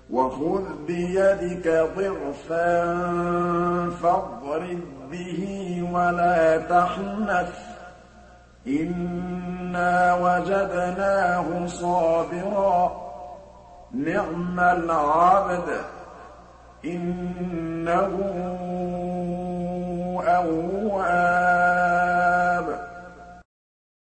وَخُذْ بِيَدِكَ ضِغْثًا فَاضْرِب بِّهِ وَلَا تَحْنَثْ ۗ إِنَّا وَجَدْنَاهُ صَابِرًا ۚ نِّعْمَ الْعَبْدُ ۖ إِنَّهُ أَوَّابٌ.